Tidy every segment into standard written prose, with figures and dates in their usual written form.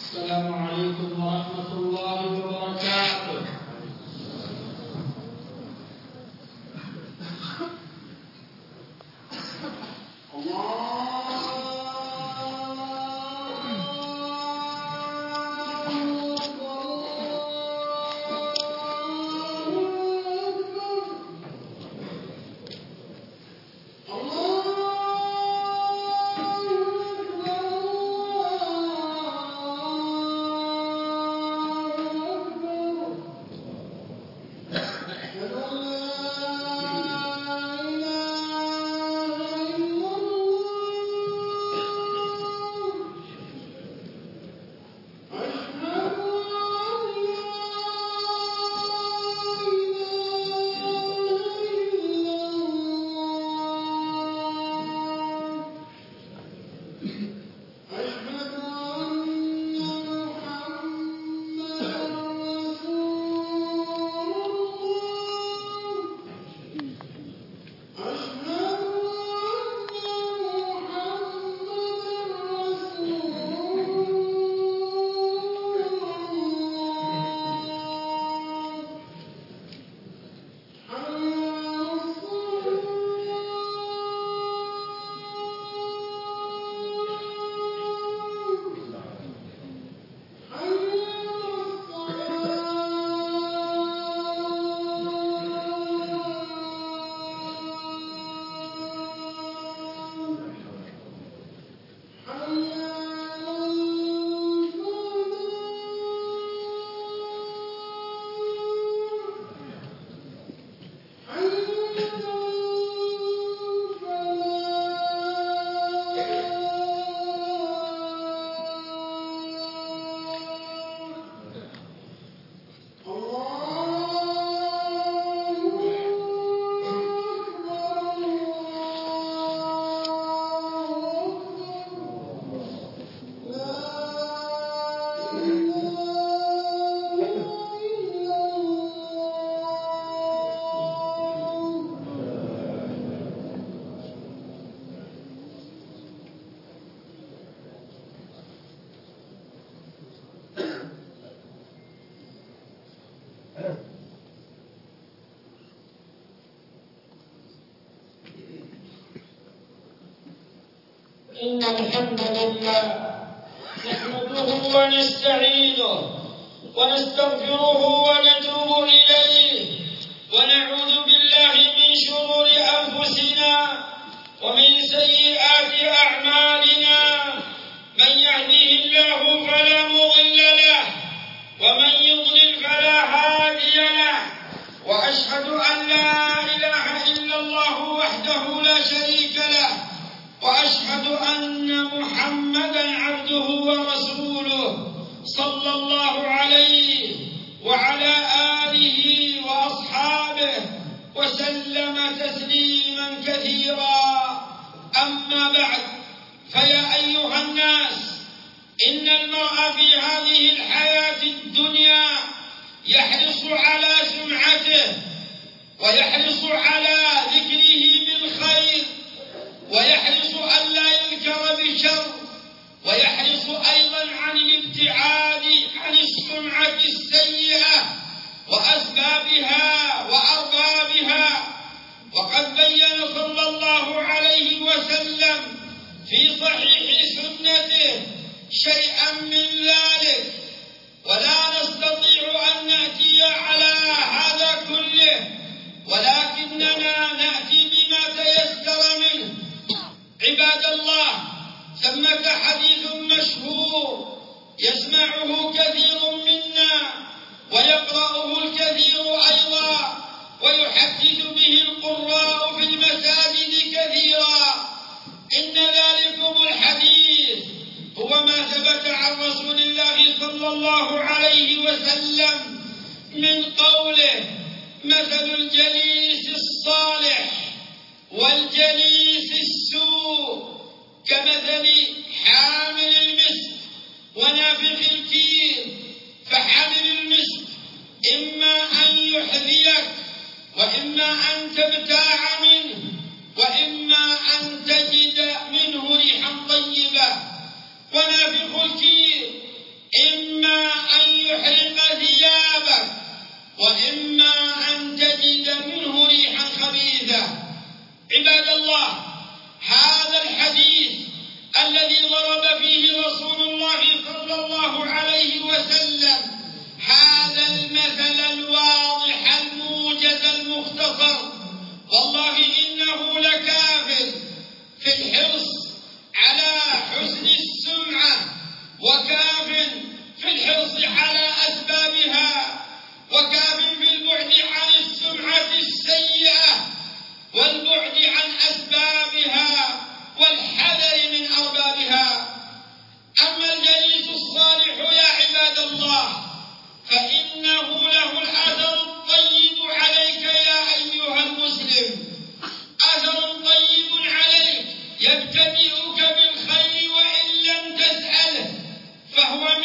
السلام عليكم ورحمة الله وبركاته. إن الحمد لله نحمده ونستعينه ونستغفره ونتوب إليه ونعوذ بالله من شرور أنفسنا ومن سيئات أعمالنا. من يهده الله فلا مضل له ومن يضلل فلا هادي له، وأشهد أن لا إله إلا الله وحده لا شريك له، وأشهد أن محمدًا عبده ورسوله صلى الله عليه وعلى آله وأصحابه وسلم تسليمًا كثيرًا. أما بعد، فيا أيها الناس، إن المرء في هذه الحياة الدنيا يحرص على سمعته، ويحرص على ذكره بالخير، ويحرص ألا يذكر بالشر، ويحرص أيضا عن الابتعاد عن السمعة السيئة وأسبابها وأربابها. وقد بين صلى الله عليه وسلم في صحيح سنته شيئا من ذلك، ولا نستطيع أن نأتي على هذا كله، ولكننا نأتي بما تيسر منه. عباد الله، ثمة حديث مشهور يسمعه كثير منا ويقرأه الكثير أيضا، ويحدث به القراء في المساجد كثيرا. إن ذلكم الحديث هو ما ثبت عن رسول الله صلى الله عليه وسلم من قوله: مثل الجليس الصالح والجليس السوء كمثل حامل المسك ونافخ الكير. فحامل المسك إما أن يحذيك، وإما أن تبتاع منه، وإما أن تجد منه ريحا طيبة. ونافخ الكير وإما أن تجد منه ريحا خبيثة. عباد الله، هذا الحديث الذي ضرب فيه رسول الله صلى الله عليه وسلم هذا المثل الواضح الموجز المختصر، والله إنه لكاف في الحرص على حسن السمعة، وكاف في الحرص على أسبابها، وكاف في البعد عن السمعة السيئة والبعد عن أسبابها والحذر من أربابها. أما الجليس الصالح يا عباد الله فإنه له الأثر الطيب عليك يا أيها المسلم، أثر طيب عليك يبتدئك بالخير وإن لم تسأله، فهو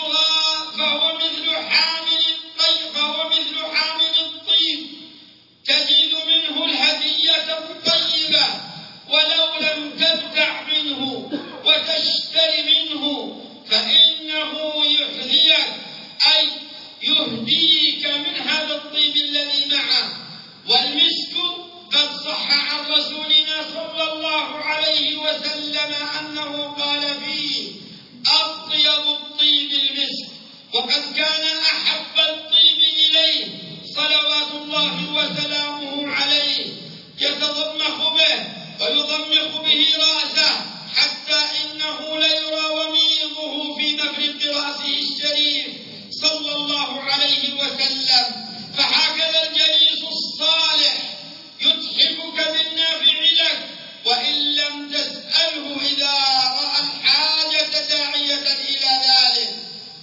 مثل حامل الطيب تجد منه الهدية الطيبة ولو لم تبتع منه وتشتري منه، فإنه يحذيك أي يهديك من هذا الطيب الذي معه. والمسك قد صح عن رسولنا صلى الله عليه وسلم أنه قال فيه: أطيب الطيب المسك، وقد كان أحب الطيب إليه صلوات الله وسلامه عليه يتضمخ به ويضمخ به رأسه حتى إنه ليرى وميضه في مفرق رأسه الشريف صلى الله عليه وسلم. فهكذا الجليس الصالح يتحفك بالنافع لك وإن لم تسأله إذا رأى الحاجة داعية إلى ذلك،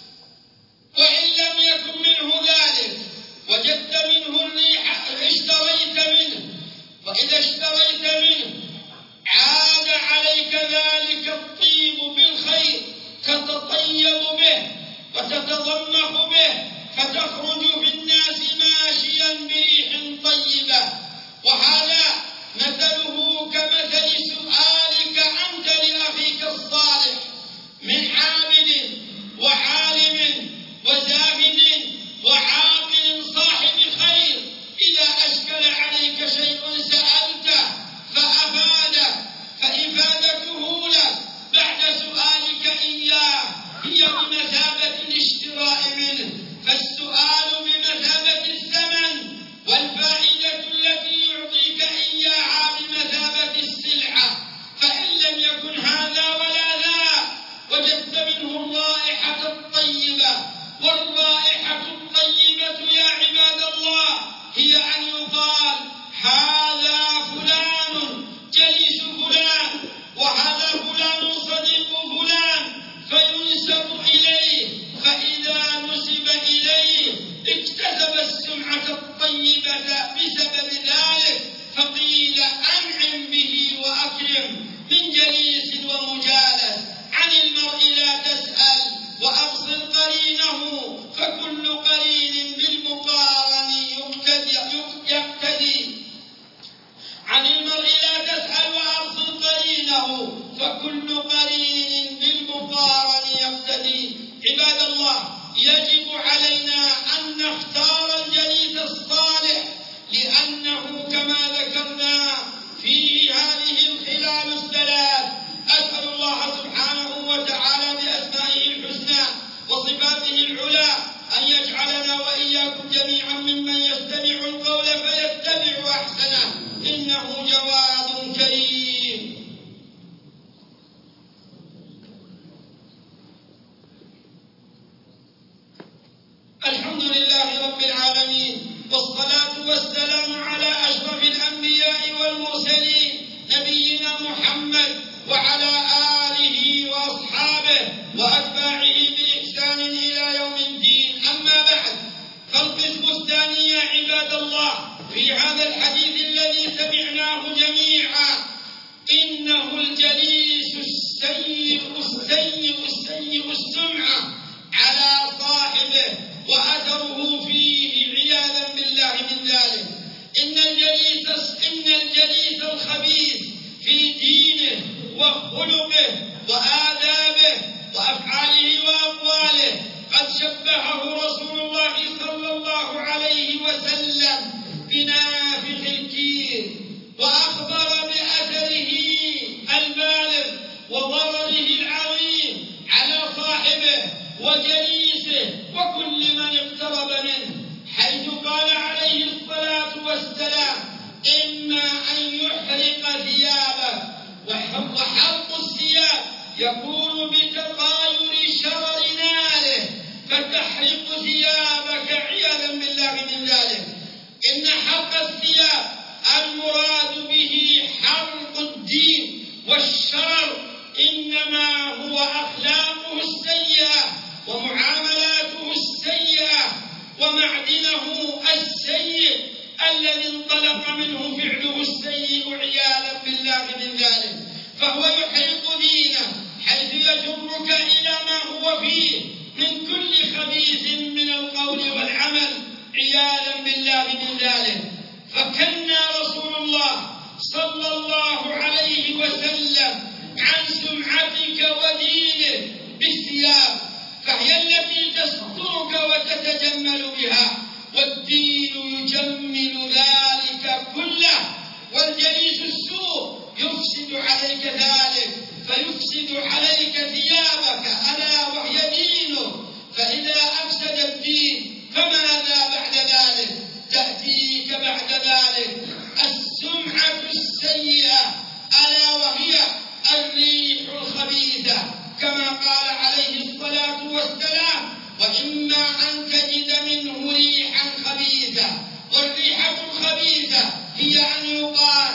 وإن لم يكن منه ذلك وجدت منه الريح اشتريت منه، وإذا اشتريت منه عاد عليك ذلك الطيب بالخير تتطيب به وتتضمخ به، فتخرج في الناس ماشيا بريح طيبة. وهذا مثله كمثل سؤالك أنت لأخيك الصالح من عابد وعالم وزاهد وعاقل صاحب خير، إذا أشكل عليك شيء سألته فأفاده، فإفادته لك بعد سؤالك إياه هي بمثابة الاشتراء منه، فالسؤال بمثابة الثمن، والفائدة التي يعطيك إياها بمثابة السلعة. فإن لم يكن هذا ولا ذا وجدت منه الرائحة الطيبة، والرائحة الطيبة يا عباد الله هي أن يقال: هذا فلان جليس فلان، وهذا فلان صديق فلان، فينسب إليه، فإذا نسب إليه اكتسب السمعة الطيبة بسبب ذلك، فقيل: أنعم به وأكرم من جليس ومجالس. عن المرء لا تسأل وأبصر قرينه، فكل قرين بالمقارن يقتدي. عن المرء لا تسأل وأبصر قرينه، فكل قرين بالمقارن يقتدي. عباد الله، يجب علينا أن نختار الجليس الصالح، لأنه كما ذكرنا فيه هذه الخلال الثلاث. أسأل الله سبحانه وتعالى بأسمائه الحسنى وصفاته العلى أن يجعلنا وإياكم جميعا ممن يستمع القول فيتبع أحسنه، إنه جواد كريم. الحمد لله رب العالمين، والصلاة والسلام على أشرف الأنبياء والمرسلين نبينا محمد وعلى آله وأصحابه وأتباعه بإحسان إلى يوم الدين. أما بعد، فالقسم الثاني يا عباد الله في هذا الحديث الذي سمعناه جميعا: إنه الجليس السيء السمعة على صاحبه وأثره فيه عياذا بالله من ذلك. إن الجليس الخبيث في دينه وخلقه وآدابه وأفعاله وأقواله قد شبهه رسول الله صلى الله عليه وحرصه العظيم على صاحبه وجليسه وكل من اقترب منه، حيث قال عليه الصلاة والسلام: إما أن يحرق ثيابه، وحرق الثياب يكون بتغاير شرر ناره فتحرق ثيابك عياذا بالله من ذلك. إن حرق الثياب المراد به حرق الدين والشرر، إنما هو أخلاقه السيئة ومعاملاته السيئة ومعدنه السيء الذي انطلق منه فعله السيء عياذا بالله من ذلك، فهو يحرق دينه حيث يجرك إلى ما هو فيه من كل خبيث من القول والعمل عياذا بالله من ذلك. فكنا رسول الله صلى الله عليه وسلم عن سمعتك ودينك بالثياب، فهي التي تسترك وتتجمل بها، والدين يجمل ذلك كله، والجليس السوء يفسد عليك ذلك، فيفسد عليك ثيابك ألا وهي دينك. فإذا أفسد الدين فماذا بعد ذلك؟ تأتيك بعد ذلك السمعة السيئة ألا وهي الريح الخبيثة، كما قال عليه الصلاة والسلام: وإما أن تجد منه ريحا خبيثة. والريحة الخبيثة هي أن يقال: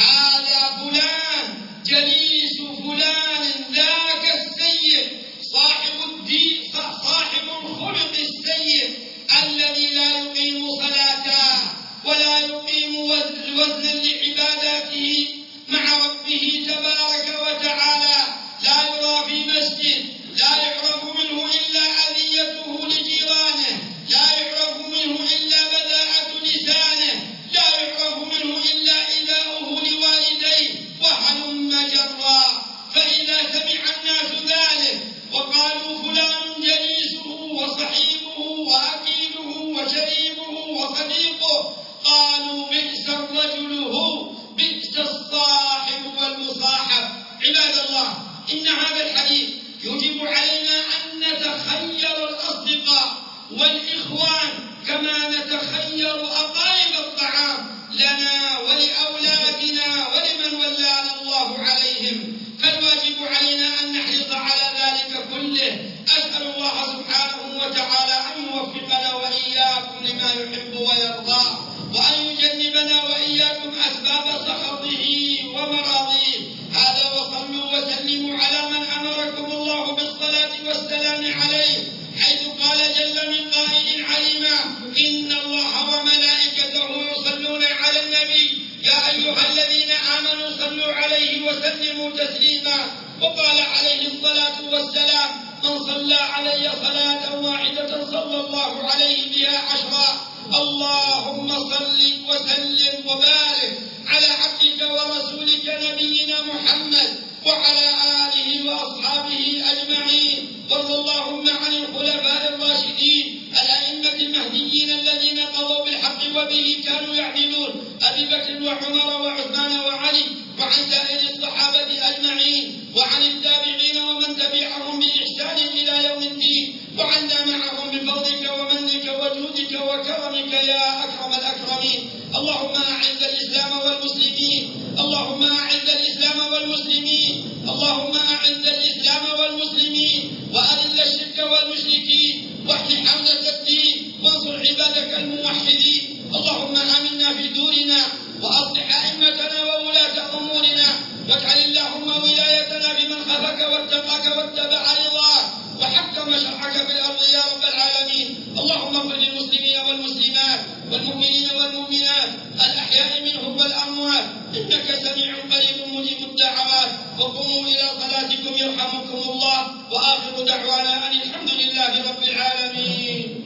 هذا فلان جليس فلان ذاك السيء صاحب الدين صاحب الخلق السيء الذي لا يقيم صلاته ولا يقيم وزنا لعباداته مع ربه تبارك وتعالى، لا يرى في مسجد، لا يعرف منه إلا أذيته لجيرانه، لا يعرف منه إلا بذاءة لسانه، لا يعرف منه إلا إيذاؤه لوالديه وهلم جرا. فإذا سمع الناس ذلك وقالوا: فلان جليسه وصحيبه وأكيله وشريبه وصديقه، قالوا: بئس الرجل هو، بئس الصاحب والمصاحب. عباد الله، إن هذا الحديث يجب علينا أن نتخير الأصدقاء والإخوان كما نتخير أطايب الطعام لنا ولأولادنا ولمن ولانا الله عليهم، فالواجب علينا أن نحرص على ذلك كله. أسأل الله سبحانه وتعالى أن يوفقنا وإياكم لما يحب ويرضى، وأن يجنبنا وإياكم أسباب سخطه ومراضيه. هذا، وصلوا وسلموا على من أمركم الله بالصلاة والسلام عليه، حيث قال جل من قائل عليما: إن الله وملائكته يصلون على النبي يا أيها الذين آمنوا صلوا عليه وسلموا تسليما. وقال عليه الصلاة والسلام: من صلى علي صلاة واحدة صلى الله عليه بها 10. اللهم صل وسلم وبارك على عبدك ورسولك نبينا محمد وعلى آله وأصحابه أجمعين. وارض اللهم عن الخلفاء الراشدين الأئمة المهديين الذين قضوا بالحق وبه كانوا يعدلون، أبي بكر وعمر وعثمان وعلي، وعن سائر الصحابة أجمعين، وعن التابعين ومن تبعهم بإحسان إلى يوم الدين، وعنا معهم بفضلك ومنك وجودك وكرمك يا أكرم الأكرمين. اللهم أعز الإسلام والمسلمين، اللهم أعز الإسلام والمسلمين، اللهم أعز الإسلام والمسلمين، وأذل الشرك والمشركين، واحمِ حوزة الدين، وانصر عبادك الموحدين. اللهم آمنا في دورنا، وأصلح أئمتنا وولاة أمورنا، واجعل اللهم ولايتنا بمن خافك واتقاك واتبع رضاك وحكم شرعك في الأرض يا رب العالمين. اللهم اغفر للمسلمين والمسلمات والمؤمنين والمؤمنات الأحياء منهم والأموات، إنك سميع قريب مجيب الدعوات. وقوموا إلى صلاتكم يرحمكم الله، وآخر دعوانا أن الحمد لله رب العالمين.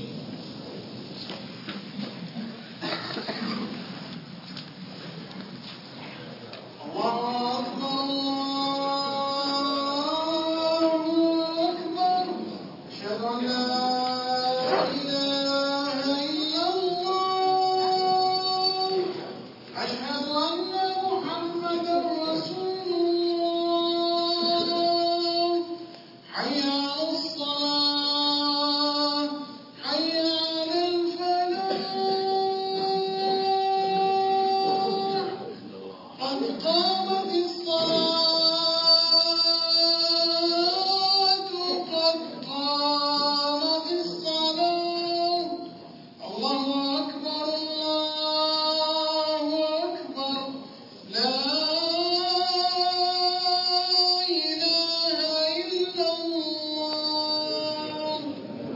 الله أكبر، أشهد أن لا إله إلا الله، أشهد أن محمدا رسول الله. حي على الصلاة حي على الفلاح قد قامت الصلاة قد قامت الصلاة الله أكبر الله أكبر لا إله إلا الله.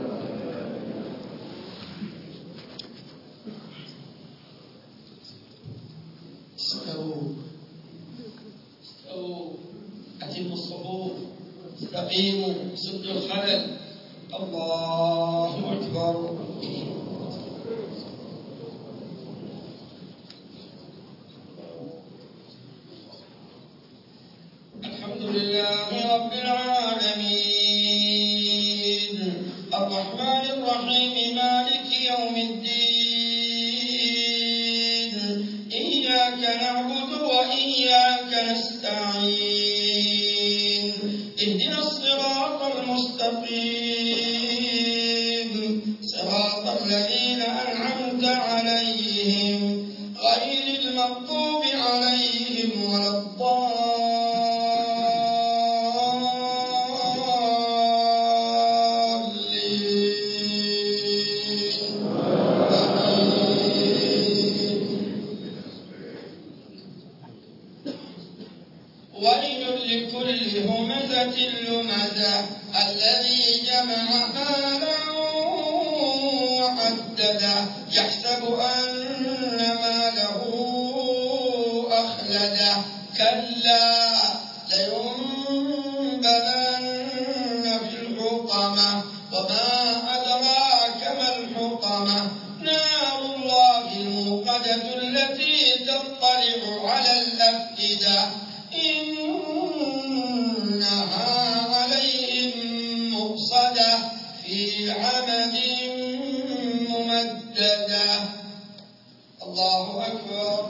استووا أتموا الصفوف استقيموا سدوا الخلل الله أكبر. الحمد لله رب العالمين الرحمن الرحيم مالك يوم الدين إياك نعبد وإياك نستعين اهدنا الصراط المستقيم صراط الذين أنعمت عليهم غير المغضوب عليهم ولا ويل لكل همزة لمزة الذي جمع مالا وعدده يحسب أن ماله أخلده كلا لينبذن في الحطمة وما أدراك ما الحطمة نار الله الموقدة التي تطلع على الأفئدة إنها عليهم مؤصدة في عمد ممددة. الله أكبر.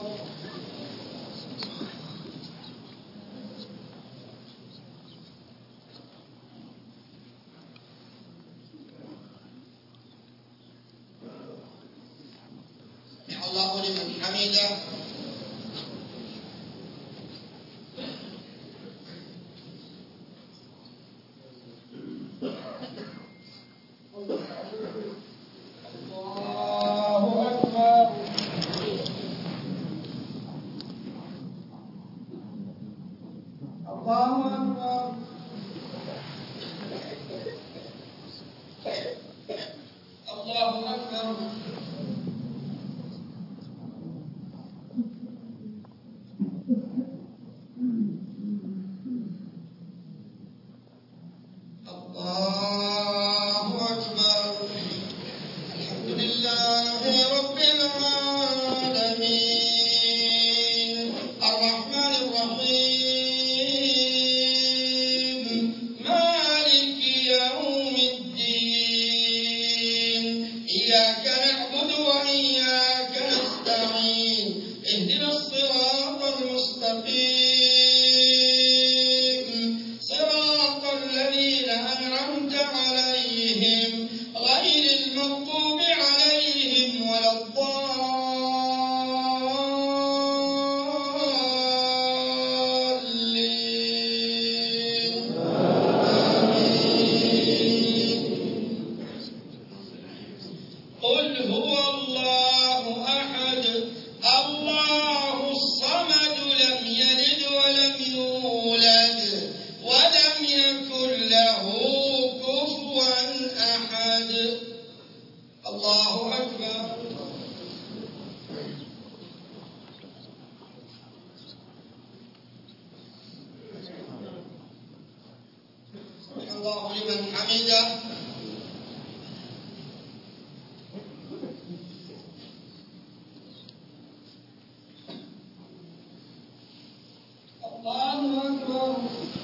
الله لمن حمده. الله لمن حمده. الله أكبر.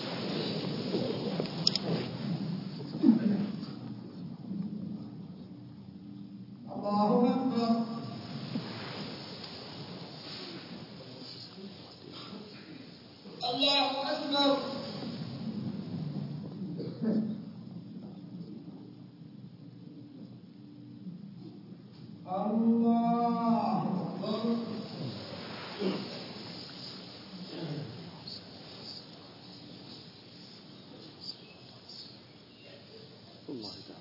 الله أكبر. الله أكبر. الله أكبر. الله تعالى